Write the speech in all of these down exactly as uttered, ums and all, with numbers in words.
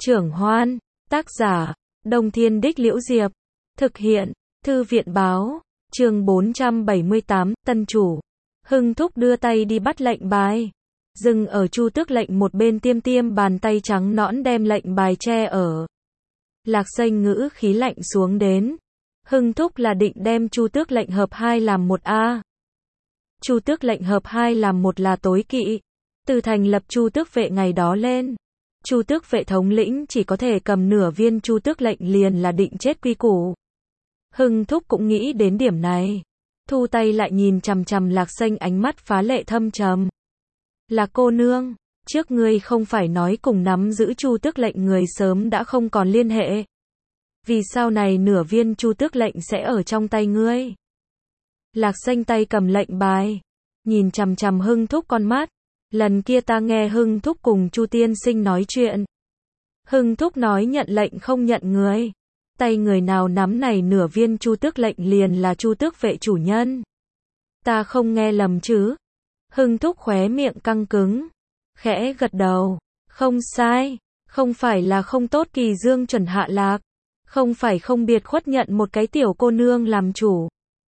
Trưởng Hoan, tác giả, Đông Thiên Đích Liễu Diệp, thực hiện, Thư viện báo, chương bốn trăm bảy mươi tám, Tân Chủ. Hưng Thúc đưa tay đi bắt lệnh bài. Dừng ở Chu Tước lệnh một bên tiêm tiêm bàn tay trắng nõn đem lệnh bài che ở. Lạc Xanh ngữ khí lạnh xuống đến. Hưng Thúc là định đem Chu Tước lệnh hợp hai làm một a. Chu Tước lệnh hợp hai làm một là tối kỵ. Từ thành lập Chu Tước vệ ngày đó lên, Chu Tước vệ thống lĩnh chỉ có thể cầm nửa viên Chu Tước lệnh liền là định chết quy củ. Hưng Thúc cũng nghĩ đến điểm này. Thu tay lại nhìn chằm chằm Lạc Xanh, ánh mắt phá lệ thâm trầm. Là cô nương, trước ngươi không phải nói cùng nắm giữ Chu Tước lệnh người sớm đã không còn liên hệ. Vì sao này nửa viên Chu Tước lệnh sẽ ở trong tay ngươi? Lạc Xanh tay cầm lệnh bài, nhìn chằm chằm Hưng Thúc con mắt. Lần kia ta nghe Hưng Thúc cùng Chu tiên sinh nói chuyện. Hưng Thúc nói nhận lệnh không nhận người. Tay người nào nắm này nửa viên Chu Tước lệnh liền là Chu Tước vệ chủ nhân. Ta không nghe lầm chứ? Hưng Thúc khóe miệng căng cứng, khẽ gật đầu. Không sai, không phải là không tốt kỳ dương chuẩn hạ lạc. Không phải không biệt khuất nhận một cái tiểu cô nương làm chủ.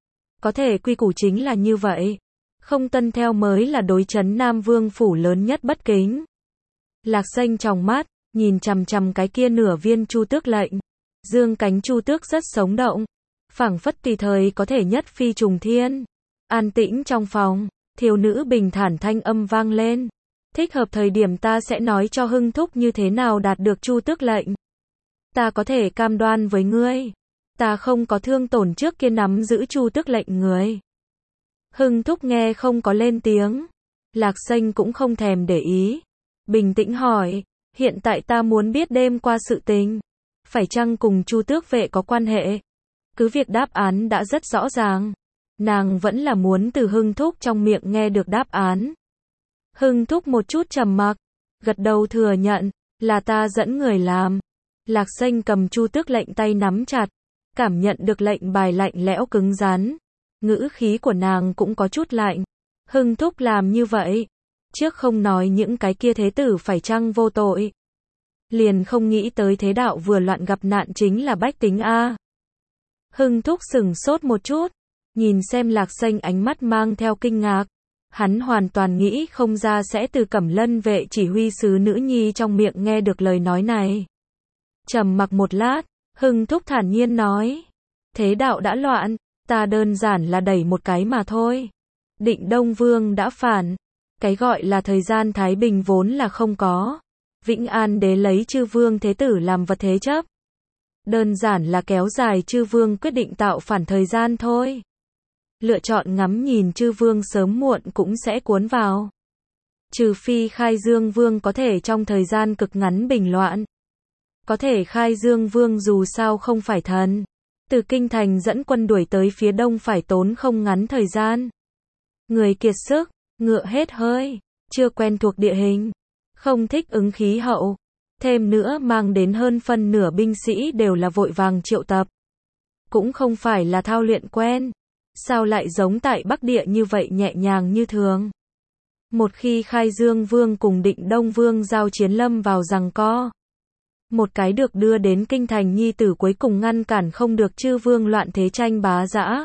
Có thể quy củ chính là như vậy. Không tuân theo mới là đối trấn Nam Vương phủ lớn nhất bất kính. Lạc Xanh tròng mắt, nhìn chằm chằm cái kia nửa viên Chu Tước lệnh. Dương cánh Chu Tước rất sống động, phảng phất tùy thời có thể nhất phi trùng thiên. An tĩnh trong phòng, thiếu nữ bình thản thanh âm vang lên. Thích hợp thời điểm ta sẽ nói cho Hưng Thúc như thế nào đạt được Chu Tước lệnh. Ta có thể cam đoan với ngươi, ta không có thương tổn trước kia nắm giữ Chu Tước lệnh người. Hưng Thúc nghe không có lên tiếng. Lạc Xanh cũng không thèm để ý. Bình tĩnh hỏi, hiện tại ta muốn biết đêm qua sự tình. Phải chăng cùng Chu Tước vệ có quan hệ? Cứ việc đáp án đã rất rõ ràng. Nàng vẫn là muốn từ Hưng Thúc trong miệng nghe được đáp án. Hưng Thúc một chút trầm mặc, gật đầu thừa nhận, là ta dẫn người làm. Lạc Xanh cầm Chu Tước lệnh tay nắm chặt, cảm nhận được lệnh bài lạnh lẽo cứng rắn. Ngữ khí của nàng cũng có chút lạnh. Hưng Thúc làm như vậy, trước không nói những cái kia thế tử phải chăng vô tội, liền không nghĩ tới thế đạo vừa loạn gặp nạn chính là bách tính a. Hưng Thúc sửng sốt một chút, nhìn xem Lạc Xanh ánh mắt mang theo kinh ngạc. Hắn hoàn toàn nghĩ không ra sẽ từ Cẩm Lân vệ chỉ huy sứ nữ nhi trong miệng nghe được lời nói này. Trầm mặc một lát, Hưng Thúc thản nhiên nói, thế đạo đã loạn, ta đơn giản là đẩy một cái mà thôi. Định Đông Vương đã phản, cái gọi là thời gian thái bình vốn là không có. Vĩnh An đế lấy chư vương thế tử làm vật thế chấp. Đơn giản là kéo dài chư vương quyết định tạo phản thời gian thôi. Lựa chọn ngắm nhìn chư vương sớm muộn cũng sẽ cuốn vào. Trừ phi Khai Dương Vương có thể trong thời gian cực ngắn bình loạn. Có thể Khai Dương Vương dù sao không phải thần. Từ kinh thành dẫn quân đuổi tới phía đông phải tốn không ngắn thời gian. Người kiệt sức, ngựa hết hơi, chưa quen thuộc địa hình, không thích ứng khí hậu. Thêm nữa mang đến hơn phân nửa binh sĩ đều là vội vàng triệu tập. Cũng không phải là thao luyện quen. Sao lại giống tại Bắc Địa như vậy nhẹ nhàng như thường. Một khi Khai Dương Vương cùng Định Đông Vương giao chiến lâm vào giằng co. Một cái được đưa đến kinh thành nhi tử cuối cùng ngăn cản không được chư vương loạn thế tranh bá dã.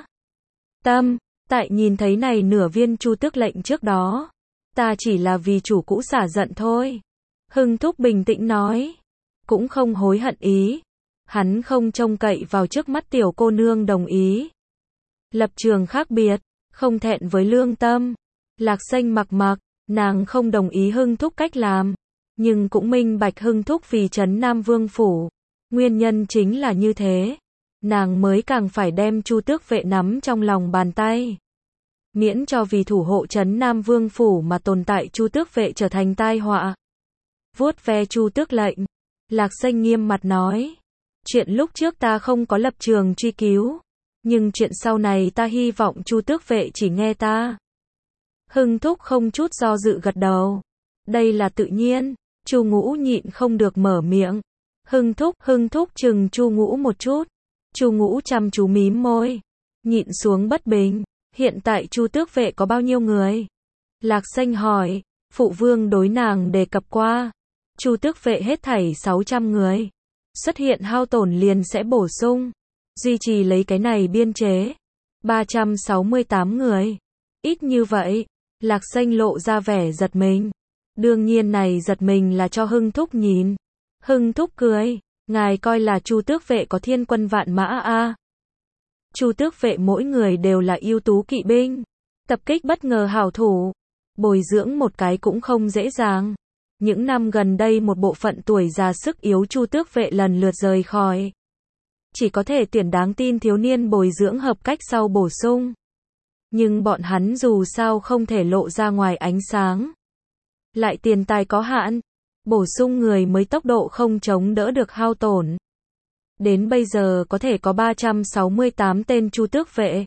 Tâm, tại nhìn thấy này nửa viên Chu Tước lệnh trước đó, ta chỉ là vì chủ cũ xả giận thôi. Hưng Thúc bình tĩnh nói, cũng không hối hận ý. Hắn không trông cậy vào trước mắt tiểu cô nương đồng ý. Lập trường khác biệt, không thẹn với lương tâm. Lạc Xanh mặc mặc, nàng không đồng ý Hưng Thúc cách làm. Nhưng cũng minh bạch Hưng Thúc vì trấn Nam Vương phủ. Nguyên nhân chính là như thế. Nàng mới càng phải đem Chu Tước vệ nắm trong lòng bàn tay. Miễn cho vì thủ hộ trấn Nam Vương phủ mà tồn tại Chu Tước vệ trở thành tai họa. Vuốt ve Chu Tước lệnh, Lạc Xanh nghiêm mặt nói. Chuyện lúc trước ta không có lập trường truy cứu. Nhưng chuyện sau này ta hy vọng Chu Tước vệ chỉ nghe ta. Hưng Thúc không chút do dự gật đầu. Đây là tự nhiên. Chu Ngũ nhịn không được mở miệng. Hưng Thúc, Hưng Thúc chừng Chu Ngũ một chút. Chu Ngũ chăm chú mím môi, nhịn xuống bất bình. Hiện tại Chu Tước vệ có bao nhiêu người? Lạc Xanh hỏi. Phụ vương đối nàng đề cập qua. Chu tước vệ hết thảy sáu trăm người. Xuất hiện hao tổn liền sẽ bổ sung. Duy trì lấy cái này biên chế. ba trăm sáu mươi tám người. Ít như vậy. Lạc Xanh lộ ra vẻ giật mình. Đương nhiên này giật mình là cho Hưng Thúc nhìn. Hưng Thúc cười. Ngài coi là Chu tước vệ có thiên quân vạn mã a à. Chu tước vệ mỗi người đều là ưu tú kỵ binh. Tập kích bất ngờ hảo thủ. Bồi dưỡng một cái cũng không dễ dàng. Những năm gần đây một bộ phận tuổi già sức yếu Chu tước vệ lần lượt rời khỏi. Chỉ có thể tuyển đáng tin thiếu niên bồi dưỡng hợp cách sau bổ sung. Nhưng bọn hắn dù sao không thể lộ ra ngoài ánh sáng. Lại tiền tài có hạn. Bổ sung người mới tốc độ không chống đỡ được hao tổn. Đến bây giờ có thể có ba trăm sáu mươi tám tên Chu tước vệ.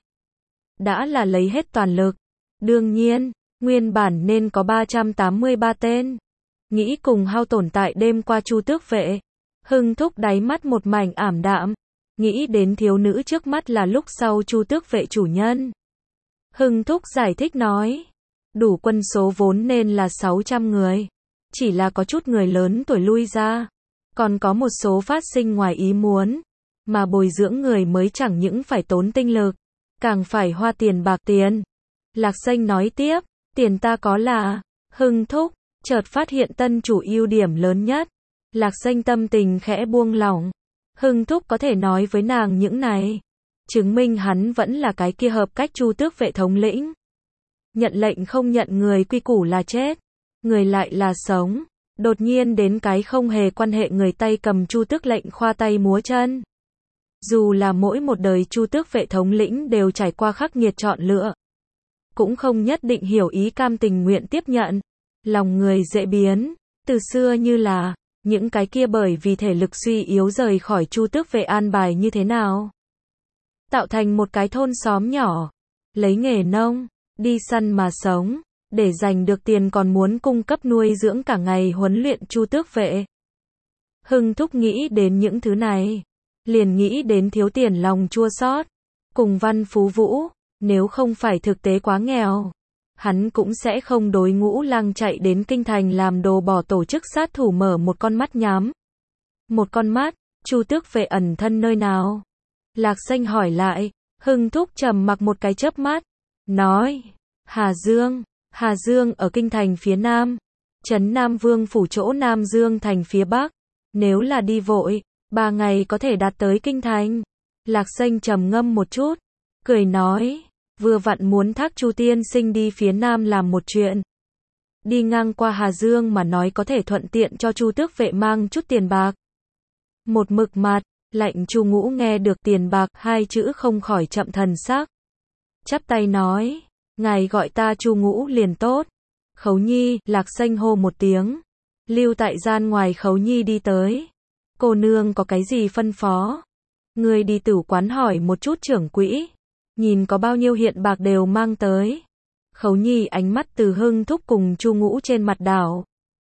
Đã là lấy hết toàn lực. Đương nhiên, nguyên bản nên có ba trăm tám mươi ba tên. Nghĩ cùng hao tổn tại đêm qua Chu tước vệ. Hưng Thúc đáy mắt một mảnh ảm đạm. Nghĩ đến thiếu nữ trước mắt là lúc sau Chu tước vệ chủ nhân. Hưng Thúc giải thích nói. Đủ quân số vốn nên là sáu trăm người. Chỉ là có chút người lớn tuổi lui ra. Còn có một số phát sinh ngoài ý muốn. Mà bồi dưỡng người mới chẳng những phải tốn tinh lực. Càng phải hoa tiền bạc tiền. Lạc Xanh nói tiếp. Tiền ta có là. Hưng Thúc. Chợt phát hiện tân chủ ưu điểm lớn nhất. Lạc Xanh tâm tình khẽ buông lỏng. Hưng Thúc có thể nói với nàng những này. Chứng minh hắn vẫn là cái kia hợp cách Chu tước vệ thống lĩnh. Nhận lệnh không nhận người quy củ là chết. Người lại là sống. Đột nhiên đến cái không hề quan hệ người tay cầm Chu tước lệnh khoa tay múa chân. Dù là mỗi một đời Chu tước vệ thống lĩnh đều trải qua khắc nghiệt chọn lựa. Cũng không nhất định hiểu ý cam tình nguyện tiếp nhận. Lòng người dễ biến. Từ xưa như là, những cái kia bởi vì thể lực suy yếu rời khỏi Chu tước vệ an bài như thế nào. Tạo thành một cái thôn xóm nhỏ. Lấy nghề nông, đi săn mà sống. Để giành được tiền còn muốn cung cấp nuôi dưỡng cả ngày huấn luyện Chu tước vệ. Hưng Thúc nghĩ đến những thứ này. Liền nghĩ đến thiếu tiền lòng chua xót. Cùng Văn Phú Vũ, nếu không phải thực tế quá nghèo. Hắn cũng sẽ không đối Ngũ Lăng chạy đến kinh thành làm đồ bỏ tổ chức sát thủ mở một con mắt nhắm. Một con mắt, Chu tước vệ ẩn thân nơi nào? Lạc Xanh hỏi lại. Hưng Thúc trầm mặc một cái chớp mắt. Nói. Hà Dương. Hà Dương ở kinh thành phía nam. Trấn Nam Vương phủ chỗ Nam Dương thành phía bắc. Nếu là đi vội, ba ngày có thể đạt tới kinh thành. Lạc Xanh trầm ngâm một chút. Cười nói. Vừa vặn muốn thác Chu tiên sinh đi phía nam làm một chuyện. Đi ngang qua Hà Dương mà nói có thể thuận tiện cho Chu tước vệ mang chút tiền bạc. Một mực mặt, lệnh Chu Ngũ nghe được tiền bạc hai chữ không khỏi chậm thần sắc. Chắp tay nói. Ngài gọi ta Chu Ngũ liền tốt. Khấu Nhi, Lạc Xanh hô một tiếng. Lưu tại gian ngoài Khấu Nhi đi tới. Cô nương có cái gì phân phó? Người đi tử quán hỏi một chút trưởng quỹ. Nhìn có bao nhiêu hiện bạc đều mang tới. Khấu Nhi ánh mắt từ Hưng Thúc cùng Chu Ngũ trên mặt đảo.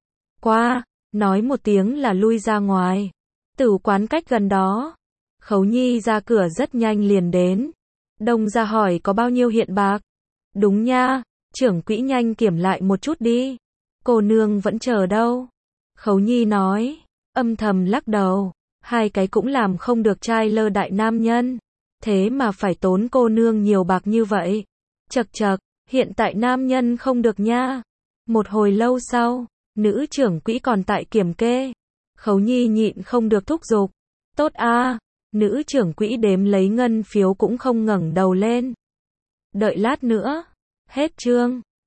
Qua, nói một tiếng là lui ra ngoài. Tử quán cách gần đó. Khấu Nhi ra cửa rất nhanh liền đến. Đông ra hỏi có bao nhiêu hiện bạc. Đúng nha, trưởng quỹ nhanh kiểm lại một chút đi. Cô nương vẫn chờ đâu. Khấu Nhi nói, âm thầm lắc đầu. Hai cái cũng làm không được trai lơ đại nam nhân. Thế mà phải tốn cô nương nhiều bạc như vậy. Chật chật, hiện tại nam nhân không được nha. Một hồi lâu sau, nữ trưởng quỹ còn tại kiểm kê. Khấu Nhi nhịn không được thúc giục. Tốt a, nữ trưởng quỹ đếm lấy ngân phiếu cũng không ngẩng đầu lên. Đợi lát nữa. Hết chương.